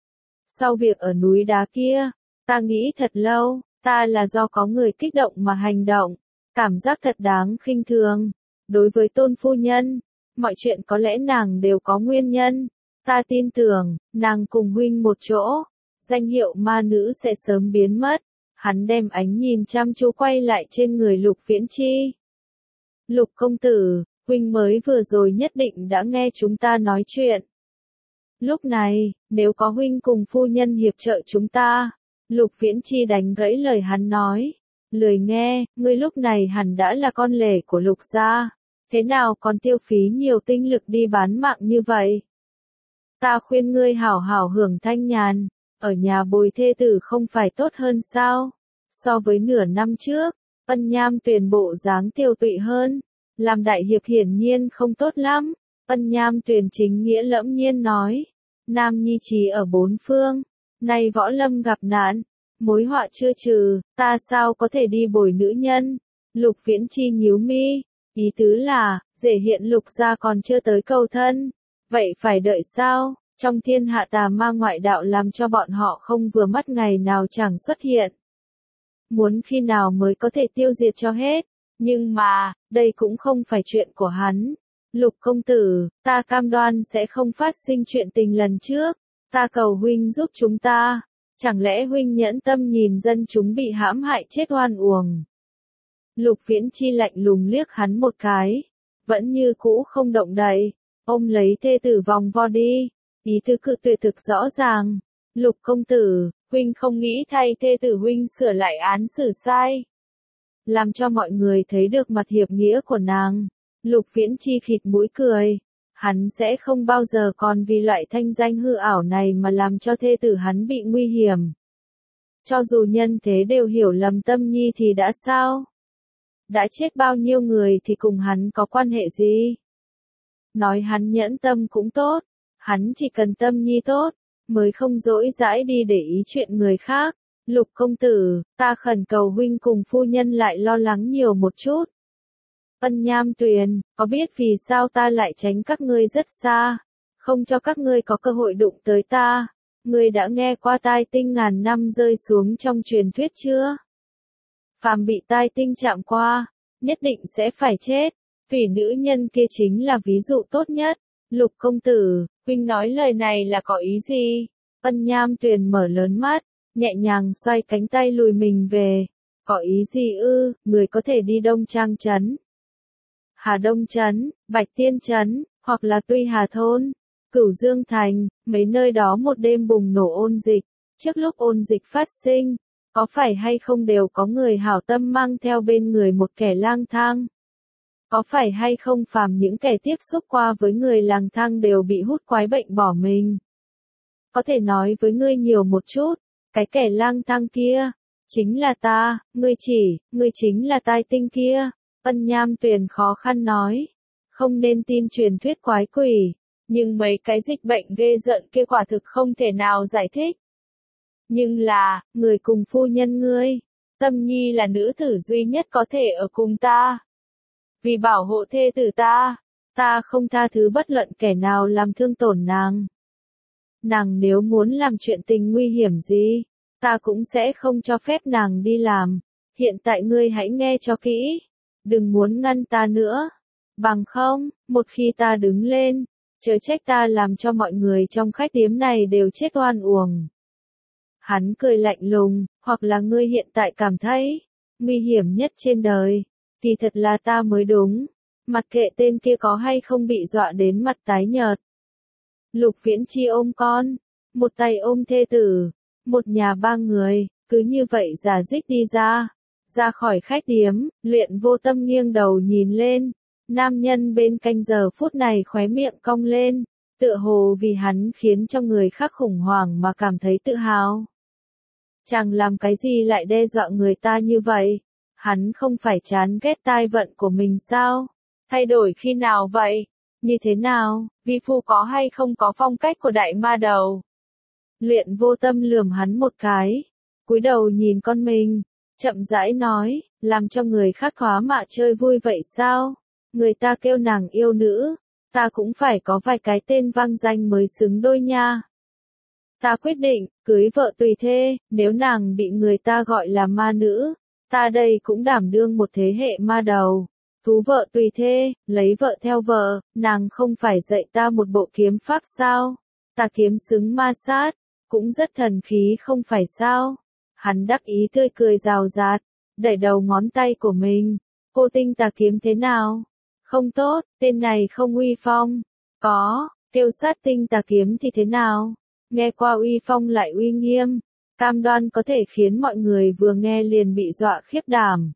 Sau việc ở núi đá kia, ta nghĩ thật lâu, ta là do có người kích động mà hành động, cảm giác thật đáng khinh thường. Đối với tôn phu nhân, mọi chuyện có lẽ nàng đều có nguyên nhân, ta tin tưởng, nàng cùng huynh một chỗ, danh hiệu ma nữ sẽ sớm biến mất. Hắn đem ánh nhìn chăm chú quay lại trên người Lục Viễn Chi. Lục công tử, huynh mới vừa rồi nhất định đã nghe chúng ta nói chuyện. Lúc này, nếu có huynh cùng phu nhân hiệp trợ chúng ta, Lục Viễn Chi đánh gãy lời hắn nói. Lười nghe, ngươi lúc này hẳn đã là con lể của Lục gia, thế nào còn tiêu phí nhiều tinh lực đi bán mạng như vậy? Ta khuyên ngươi hảo hảo hưởng thanh nhàn, ở nhà bồi thê tử không phải tốt hơn sao? So với nửa năm trước, Ân Nham Tuyền bộ dáng tiêu tụy hơn, làm đại hiệp hiển nhiên không tốt lắm. Ân Nham Tuyền chính nghĩa lẫm nhiên nói, nam nhi trí ở bốn phương, nay võ lâm gặp nạn, mối họa chưa trừ, ta sao có thể đi bồi nữ nhân? Lục Viễn Chi nhíu mi, ý tứ là, rể hiện Lục gia còn chưa tới cầu thân, vậy phải đợi sao? Trong thiên hạ tà ma ngoại đạo làm cho bọn họ không vừa mắt ngày nào chẳng xuất hiện. Muốn khi nào mới có thể tiêu diệt cho hết, nhưng mà, đây cũng không phải chuyện của hắn. Lục công tử, ta cam đoan sẽ không phát sinh chuyện tình lần trước, ta cầu huynh giúp chúng ta, chẳng lẽ huynh nhẫn tâm nhìn dân chúng bị hãm hại chết oan uổng. Lục Viễn Chi lạnh lùng liếc hắn một cái, vẫn như cũ không động đậy, ôm lấy thê tử vòng vo đi, ý tứ cự tuyệt thực rõ ràng. Lục công tử, huynh không nghĩ thay thê tử huynh sửa lại án xử sai, làm cho mọi người thấy được mặt hiệp nghĩa của nàng. Lục Viễn Chi khịt mũi cười, hắn sẽ không bao giờ còn vì loại thanh danh hư ảo này mà làm cho thê tử hắn bị nguy hiểm. Cho dù nhân thế đều hiểu lầm Tâm Nhi thì đã sao? Đã chết bao nhiêu người thì cùng hắn có quan hệ gì? Nói hắn nhẫn tâm cũng tốt, hắn chỉ cần Tâm Nhi tốt, mới không dỗi dãi đi để ý chuyện người khác. Lục công tử, ta khẩn cầu huynh cùng phu nhân lại lo lắng nhiều một chút. Ân Nham Tuyền, có biết vì sao ta lại tránh các ngươi rất xa, không cho các ngươi có cơ hội đụng tới ta? Ngươi đã nghe qua tai tinh ngàn năm rơi xuống trong truyền thuyết chưa? Phàm bị tai tinh chạm qua, nhất định sẽ phải chết. Vì nữ nhân kia chính là ví dụ tốt nhất. Lục công tử, huynh nói lời này là có ý gì? Ân Nham Tuyền mở lớn mắt, nhẹ nhàng xoay cánh tay lùi mình về. Có ý gì ư? Người có thể đi Đông Trang trấn, Hà Đông trấn, Bạch Tiên trấn, hoặc là Tuy Hà thôn, Cửu Dương thành, mấy nơi đó một đêm bùng nổ ôn dịch. Trước lúc ôn dịch phát sinh, có phải hay không đều có người hảo tâm mang theo bên người một kẻ lang thang? Có phải hay không phàm những kẻ tiếp xúc qua với người lang thang đều bị hút quái bệnh bỏ mình? Có thể nói với ngươi nhiều một chút, cái kẻ lang thang kia, chính là ta, ngươi chỉ, ngươi chính là tai tinh kia. Ân Nham Tuyền khó khăn nói, không nên tin truyền thuyết quái quỷ, nhưng mấy cái dịch bệnh ghê rợn kia quả thực không thể nào giải thích. Nhưng là, người cùng phu nhân ngươi, Tâm Nhi là nữ tử duy nhất có thể ở cùng ta. Vì bảo hộ thê tử ta, ta không tha thứ bất luận kẻ nào làm thương tổn nàng. Nàng nếu muốn làm chuyện tình nguy hiểm gì, ta cũng sẽ không cho phép nàng đi làm. Hiện tại ngươi hãy nghe cho kỹ, đừng muốn ngăn ta nữa. Bằng không, một khi ta đứng lên, chớ trách ta làm cho mọi người trong khách điếm này đều chết oan uổng. Hắn cười lạnh lùng, hoặc là ngươi hiện tại cảm thấy, nguy hiểm nhất trên đời, thì thật là ta mới đúng. Mặc kệ tên kia có hay không bị dọa đến mặt tái nhợt. Lục Viễn Chi ôm con, một tay ôm thê tử, một nhà ba người, cứ như vậy giả dích đi ra. Ra khỏi khách điếm, Luyện Vô Tâm nghiêng đầu nhìn lên, nam nhân bên cạnh giờ phút này khóe miệng cong lên, tựa hồ vì hắn khiến cho người khác khủng hoảng mà cảm thấy tự hào. Chàng làm cái gì lại đe dọa người ta như vậy? Hắn không phải chán ghét tai vận của mình sao? Thay đổi khi nào vậy? Như thế nào? Vi phu có hay không có phong cách của đại ma đầu? Luyện Vô Tâm lườm hắn một cái, cúi đầu nhìn con mình, chậm rãi nói, làm cho người khác khóa mạ chơi vui vậy sao? Người ta kêu nàng yêu nữ, ta cũng phải có vài cái tên vang danh mới xứng đôi nha. Ta quyết định, cưới vợ tùy thê, nếu nàng bị người ta gọi là ma nữ, ta đây cũng đảm đương một thế hệ ma đầu. Thú vợ tùy thê, lấy vợ theo vợ, nàng không phải dạy ta một bộ kiếm pháp sao? Ta kiếm xứng ma sát, cũng rất thần khí không phải sao? Hắn đắc ý tươi cười rào rạt, đẩy đầu ngón tay của mình. Cô tinh tà kiếm thế nào? Không tốt, tên này không uy phong. Có, Kêu sát tinh tà kiếm thì thế nào? Nghe qua uy phong lại uy nghiêm, cam đoan có thể khiến mọi người vừa nghe liền bị dọa khiếp đảm.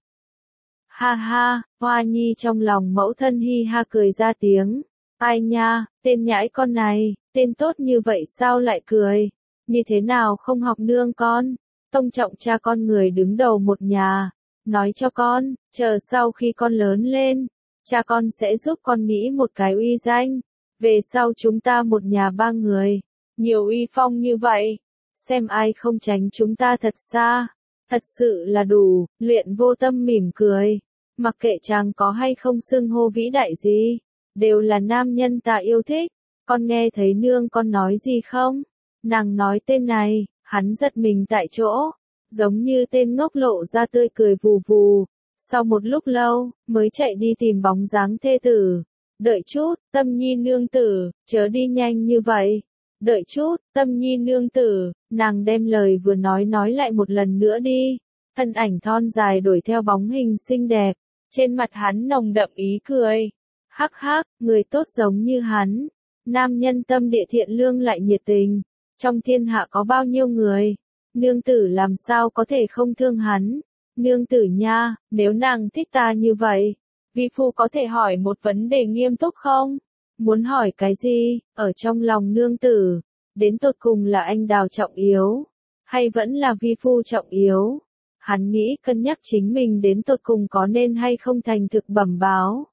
Ha ha, Hoa Nhi trong lòng mẫu thân hi ha cười ra tiếng. Ai nha, tên nhãi con này, tên tốt như vậy sao lại cười? Như thế nào không học nương con? Tôn trọng cha con người đứng đầu một nhà. Nói cho con, chờ sau khi con lớn lên, cha con sẽ giúp con nghĩ một cái uy danh. Về sau chúng ta một nhà ba người, nhiều uy phong như vậy. Xem ai không tránh chúng ta thật xa. Thật sự là đủ, Luyện Vô Tâm mỉm cười. Mặc kệ chàng có hay không xưng hô vĩ đại gì, đều là nam nhân ta yêu thích. Con nghe thấy nương con nói gì không? Nàng nói tên này, hắn giật mình tại chỗ, giống như tên ngốc lộ ra tươi cười vù vù. Sau một lúc lâu, mới chạy đi tìm bóng dáng thê tử. Đợi chút, Tâm Nhi nương tử, chớ đi nhanh như vậy. Đợi chút, Tâm Nhi nương tử, nàng đem lời vừa nói nói lại một lần nữa đi. Thân ảnh thon dài đuổi theo bóng hình xinh đẹp, trên mặt hắn nồng đậm ý cười. Hắc hắc, người tốt giống như hắn. Nam nhân tâm địa thiện lương lại nhiệt tình. Trong thiên hạ có bao nhiêu người, nương tử làm sao có thể không thương hắn. Nương tử nha, nếu nàng thích ta như vậy, vi phu có thể hỏi một vấn đề nghiêm túc không? Muốn hỏi cái gì? Ở trong lòng nương tử, đến tột cùng là anh Đào trọng yếu, hay vẫn là vi phu trọng yếu? Hắn nghĩ cân nhắc chính mình đến tột cùng có nên hay không thành thực bẩm báo.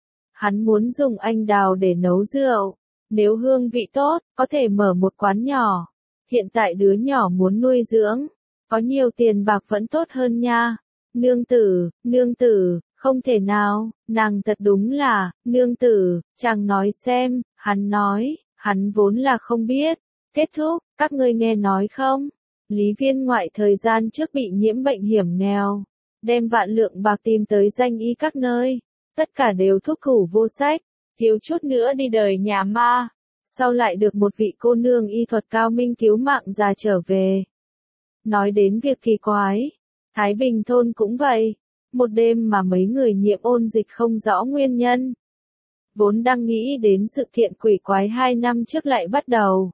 Hắn muốn dùng anh Đào để nấu rượu, nếu hương vị tốt, có thể mở một quán nhỏ. Hiện tại đứa nhỏ muốn nuôi dưỡng, có nhiều tiền bạc vẫn tốt hơn nha. Nương tử, nương tử, không thể nào, nàng thật đúng là, nương tử, chàng nói xem, hắn nói, hắn vốn là không biết. Kết thúc, các ngươi nghe nói không? Lý Viên Ngoại thời gian trước bị nhiễm bệnh hiểm nghèo, đem vạn lượng bạc tìm tới danh y các nơi, tất cả đều thuốc củ vô sách, thiếu chút nữa đi đời nhà ma. Sau lại được một vị cô nương y thuật cao minh cứu mạng già trở về. Nói đến việc kỳ quái, Thái Bình thôn cũng vậy, một đêm mà mấy người nhiễm ôn dịch không rõ nguyên nhân. Vốn đang nghĩ đến sự kiện quỷ quái hai năm trước lại bắt đầu.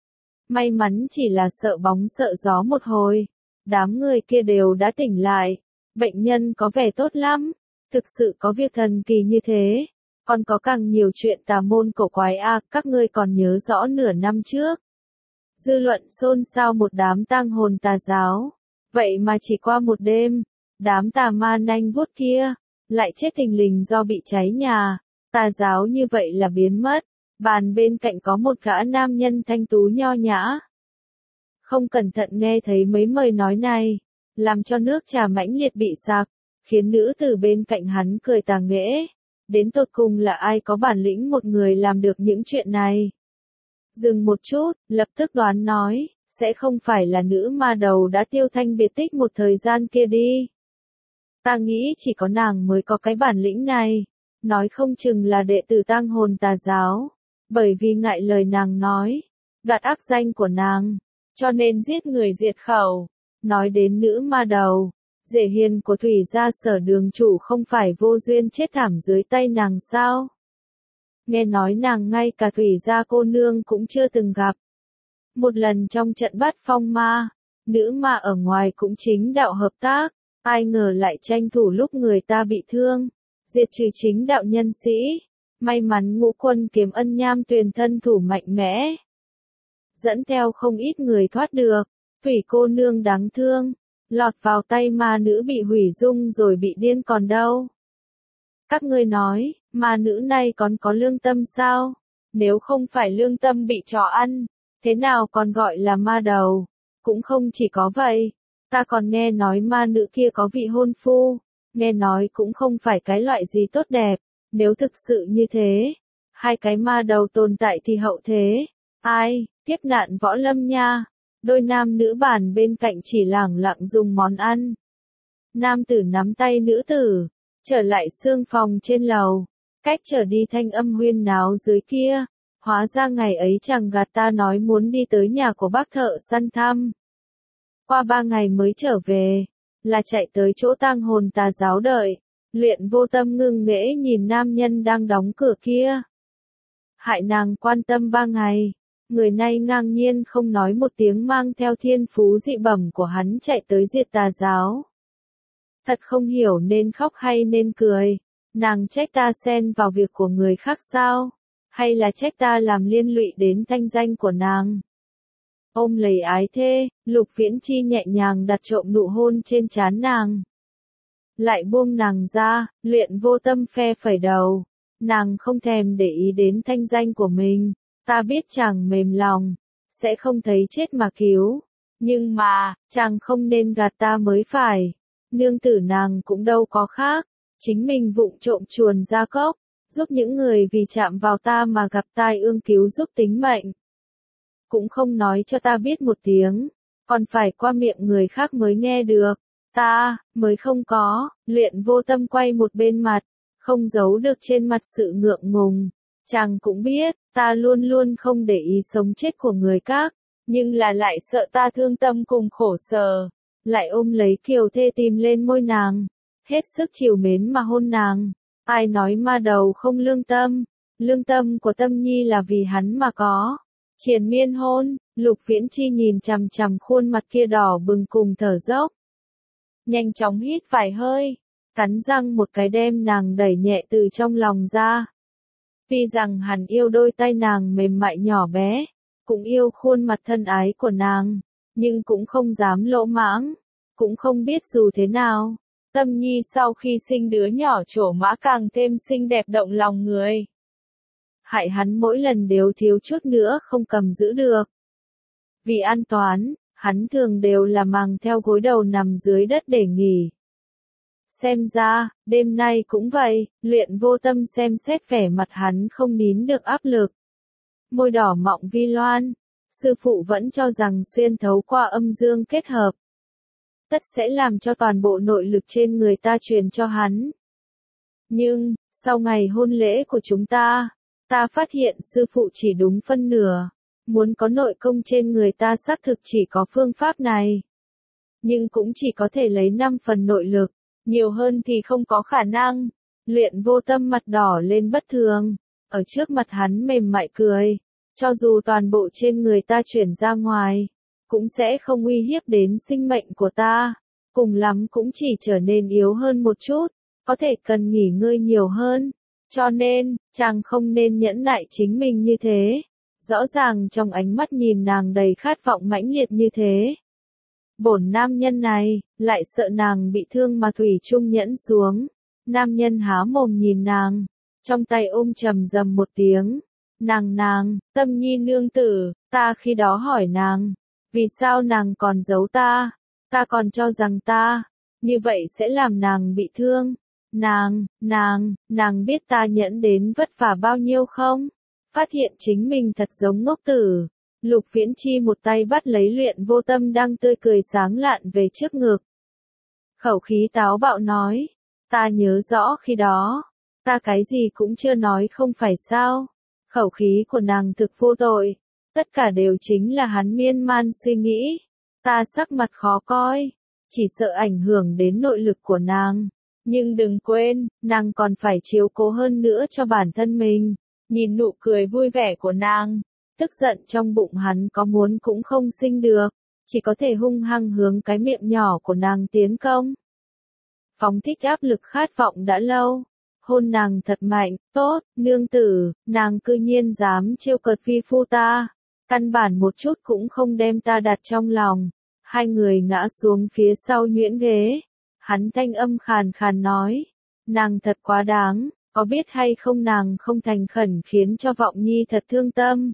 May mắn chỉ là sợ bóng sợ gió một hồi, đám người kia đều đã tỉnh lại, bệnh nhân có vẻ tốt lắm, thực sự có việc thần kỳ như thế. Còn có càng nhiều chuyện tà môn cổ quái a, à, các ngươi còn nhớ rõ nửa năm trước. Dư luận xôn xao một đám tang hồn tà giáo. Vậy mà chỉ qua một đêm, đám tà ma nanh vuốt kia, lại chết thình lình do bị cháy nhà. Tà giáo như vậy là biến mất. Bàn bên cạnh có một gã nam nhân thanh tú nho nhã. Không cẩn thận nghe thấy mấy lời nói này, làm cho nước trà mãnh liệt bị sặc, khiến nữ tử bên cạnh hắn cười tà nghễ. Đến tột cùng là ai có bản lĩnh một người làm được những chuyện này? Dừng một chút, lập tức đoán nói, sẽ không phải là nữ ma đầu đã tiêu thanh biệt tích một thời gian kia đi. Ta nghĩ chỉ có nàng mới có cái bản lĩnh này, nói không chừng là đệ tử tang hồn tà giáo, bởi vì ngại lời nàng nói, đoạt ác danh của nàng, cho nên giết người diệt khẩu. Nói đến nữ ma đầu, rể hiền của Thủy gia Sở đường chủ không phải vô duyên chết thảm dưới tay nàng sao? Nghe nói nàng ngay cả Thủy gia cô nương cũng chưa từng gặp. Một lần trong trận bắt phong ma, nữ ma ở ngoài cũng chính đạo hợp tác, ai ngờ lại tranh thủ lúc người ta bị thương, diệt trừ chính đạo nhân sĩ. May mắn Ngũ Quân Kiếm Ân Nham Tuyền thân thủ mạnh mẽ, dẫn theo không ít người thoát được. Thủy cô nương đáng thương, lọt vào tay ma nữ bị hủy dung rồi bị điên còn đâu. Các ngươi nói, ma nữ này còn có lương tâm sao? Nếu không phải lương tâm bị chó ăn, thế nào còn gọi là ma đầu? Cũng không chỉ có vậy, ta còn nghe nói ma nữ kia có vị hôn phu, nghe nói cũng không phải cái loại gì tốt đẹp. Nếu thực sự như thế, hai cái ma đầu tồn tại thì hậu thế, ai, kiếp nạn võ lâm nha. Đôi nam nữ bàn bên cạnh chỉ lẳng lặng dùng món ăn. Nam tử nắm tay nữ tử, trở lại xương phòng trên lầu, cách trở đi thanh âm huyên náo dưới kia. Hóa ra ngày ấy chàng gạt ta nói muốn đi tới nhà của bác thợ săn thăm. Qua ba ngày mới trở về, là chạy tới chỗ tang hồn tà giáo đợi. Luyện Vô Tâm ngưng nghễ nhìn nam nhân đang đóng cửa kia. hại nàng quan tâm ba ngày. Người này ngang nhiên không nói một tiếng mang theo thiên phú dị bẩm của hắn chạy tới diệt tà giáo. Thật không hiểu nên khóc hay nên cười. Nàng trách ta xen vào việc của người khác sao? Hay là trách ta làm liên lụy đến thanh danh của nàng? Ôm lấy ái thê, Lục Viễn Chi nhẹ nhàng đặt trộm nụ hôn trên trán nàng. Lại buông nàng ra, Luyện Vô Tâm phe phẩy đầu. Nàng không thèm để ý đến thanh danh của mình. Ta biết chàng mềm lòng, sẽ không thấy chết mà cứu. Nhưng mà, chàng không nên gạt ta mới phải. Nương tử nàng cũng đâu có khác. Chính mình vụng trộm chuồn ra cốc, giúp những người vì chạm vào ta mà gặp tai ương cứu giúp tính mệnh. Cũng không nói cho ta biết một tiếng, còn phải qua miệng người khác mới nghe được. Ta, mới không có. Luyện Vô Tâm quay một bên mặt, không giấu được trên mặt sự ngượng ngùng. Chàng cũng biết, ta luôn luôn không để ý sống chết của người khác, nhưng là lại sợ ta thương tâm cùng khổ sở. Lại ôm lấy Kiều Thê tìm lên môi nàng, hết sức trìu mến mà hôn nàng. Ai nói ma đầu không lương tâm, lương tâm của Tâm Nhi là vì hắn mà có. Triền miên hôn, Lục Viễn Chi nhìn chằm chằm khuôn mặt kia đỏ bừng cùng thở dốc. Nhanh chóng hít vài hơi, cắn răng một cái đem nàng đẩy nhẹ từ trong lòng ra. Vì rằng hắn yêu đôi tay nàng mềm mại nhỏ bé, cũng yêu khuôn mặt thân ái của nàng, nhưng cũng không dám lỗ mãng, cũng không biết dù thế nào. Tâm Nhi sau khi sinh đứa nhỏ trổ mã càng thêm xinh đẹp động lòng người. Hại hắn mỗi lần đều thiếu chút nữa không cầm giữ được. Vì an toán, hắn thường đều là mang theo gối đầu nằm dưới đất để nghỉ. Xem ra, đêm nay cũng vậy, Luyện Vô Tâm xem xét vẻ mặt hắn không nín được áp lực. Môi đỏ mọng vi loan, sư phụ vẫn cho rằng xuyên thấu qua âm dương kết hợp. Tất sẽ làm cho toàn bộ nội lực trên người ta truyền cho hắn. Nhưng, sau ngày hôn lễ của chúng ta, ta phát hiện sư phụ chỉ đúng phân nửa. Muốn có nội công trên người ta xác thực chỉ có phương pháp này. Nhưng cũng chỉ có thể lấy năm phần nội lực, nhiều hơn thì không có khả năng. Luyện Vô Tâm mặt đỏ lên bất thường, ở trước mặt hắn mềm mại cười. Cho dù toàn bộ trên người ta chuyển ra ngoài, cũng sẽ không uy hiếp đến sinh mệnh của ta. Cùng lắm cũng chỉ trở nên yếu hơn một chút, có thể cần nghỉ ngơi nhiều hơn. Cho nên, chàng không nên nhẫn nại chính mình như thế. Rõ ràng trong ánh mắt nhìn nàng đầy khát vọng mãnh liệt như thế. Bổn nam nhân này, lại sợ nàng bị thương mà thủy chung nhẫn xuống. Nam nhân há mồm nhìn nàng, trong tay ôm trầm rầm một tiếng. Nàng nàng, Tâm Nhi nương tử, ta khi đó hỏi nàng, vì sao nàng còn giấu ta, ta còn cho rằng ta, như vậy sẽ làm nàng bị thương. Nàng, nàng, nàng biết ta nhẫn đến vất vả bao nhiêu không? Phát hiện chính mình thật giống ngốc tử. Lục Viễn Chi một tay bắt lấy Luyện Vô Tâm đang tươi cười sáng lạn về trước ngực. Khẩu khí táo bạo nói, ta nhớ rõ khi đó, ta cái gì cũng chưa nói không phải sao. Khẩu khí của nàng thực vô tội, tất cả đều chính là hắn miên man suy nghĩ. Ta sắc mặt khó coi, chỉ sợ ảnh hưởng đến nội lực của nàng. Nhưng đừng quên, nàng còn phải chiếu cố hơn nữa cho bản thân mình. Nhìn nụ cười vui vẻ của nàng, tức giận trong bụng hắn có muốn cũng không sinh được, chỉ có thể hung hăng hướng cái miệng nhỏ của nàng tiến công. Phóng thích áp lực khát vọng đã lâu, hôn nàng thật mạnh, tốt, nương tử, nàng cư nhiên dám trêu cợt vi phu ta, căn bản một chút cũng không đem ta đặt trong lòng. Hai người ngã xuống phía sau nhuyễn ghế, hắn thanh âm khàn khàn nói, nàng thật quá đáng. Có biết hay không nàng không thành khẩn khiến cho Vọng Nhi thật thương tâm.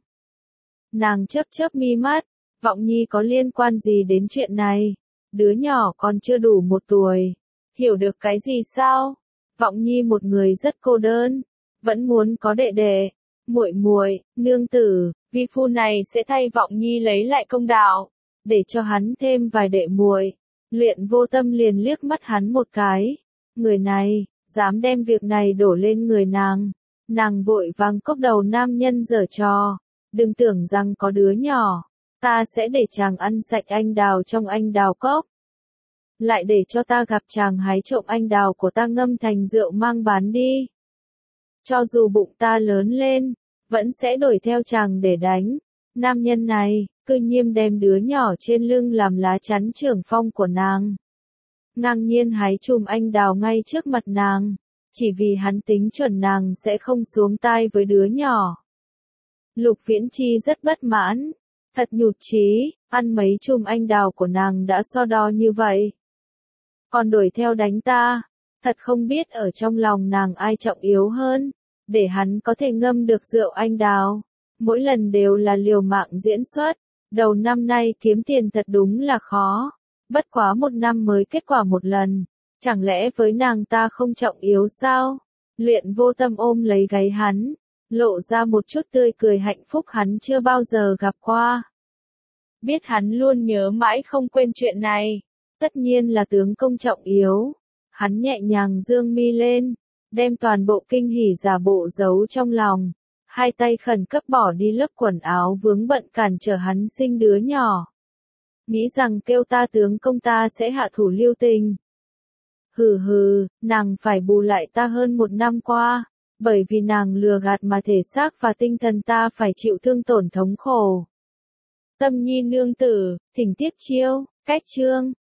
Nàng chớp chớp mi mắt, Vọng Nhi có liên quan gì đến chuyện này? Đứa nhỏ còn chưa đủ một tuổi, hiểu được cái gì sao? Vọng Nhi một người rất cô đơn, vẫn muốn có đệ đệ. Muội muội, nương tử, vi phu này sẽ thay Vọng Nhi lấy lại công đạo, để cho hắn thêm vài đệ muội. Luyện Vô Tâm liền liếc mắt hắn một cái, người này dám đem việc này đổ lên người nàng. Nàng vội vàng cốc đầu nam nhân giở trò, đừng tưởng rằng có đứa nhỏ, ta sẽ để chàng ăn sạch anh đào trong anh đào cốc. Lại để cho ta gặp chàng hái trộm anh đào của ta ngâm thành rượu mang bán đi. Cho dù bụng ta lớn lên, vẫn sẽ đuổi theo chàng để đánh. Nam nhân này, cư nhiên đem đứa nhỏ trên lưng làm lá chắn trường phong của nàng. Ngang nhiên hái chùm anh đào ngay trước mặt nàng, chỉ vì hắn tính chuẩn nàng sẽ không xuống tay với đứa nhỏ. Lục Viễn Chi rất bất mãn, thật nhụt chí, ăn mấy chùm anh đào của nàng đã so đo như vậy. Còn đuổi theo đánh ta, thật không biết ở trong lòng nàng ai trọng yếu hơn, để hắn có thể ngâm được rượu anh đào. Mỗi lần đều là liều mạng diễn xuất, đầu năm nay kiếm tiền thật đúng là khó, bất quá một năm mới kết quả một lần, chẳng lẽ với nàng ta không trọng yếu sao? Luyện Vô Tâm ôm lấy gáy hắn, lộ ra một chút tươi cười hạnh phúc hắn chưa bao giờ gặp qua. Biết hắn luôn nhớ mãi không quên chuyện này, tất nhiên là tướng công trọng yếu. Hắn nhẹ nhàng dương mi lên, đem toàn bộ kinh hỉ giả bộ giấu trong lòng, hai tay khẩn cấp bỏ đi lớp quần áo vướng bận cản trở hắn sinh đứa nhỏ. Nghĩ rằng kêu ta tướng công ta sẽ hạ thủ lưu tình. Hừ hừ, nàng phải bù lại ta hơn một năm qua, bởi vì nàng lừa gạt mà thể xác và tinh thần ta phải chịu thương tổn thống khổ. Tâm Nhi nương tử, thỉnh tiếp chiêu, cách chương.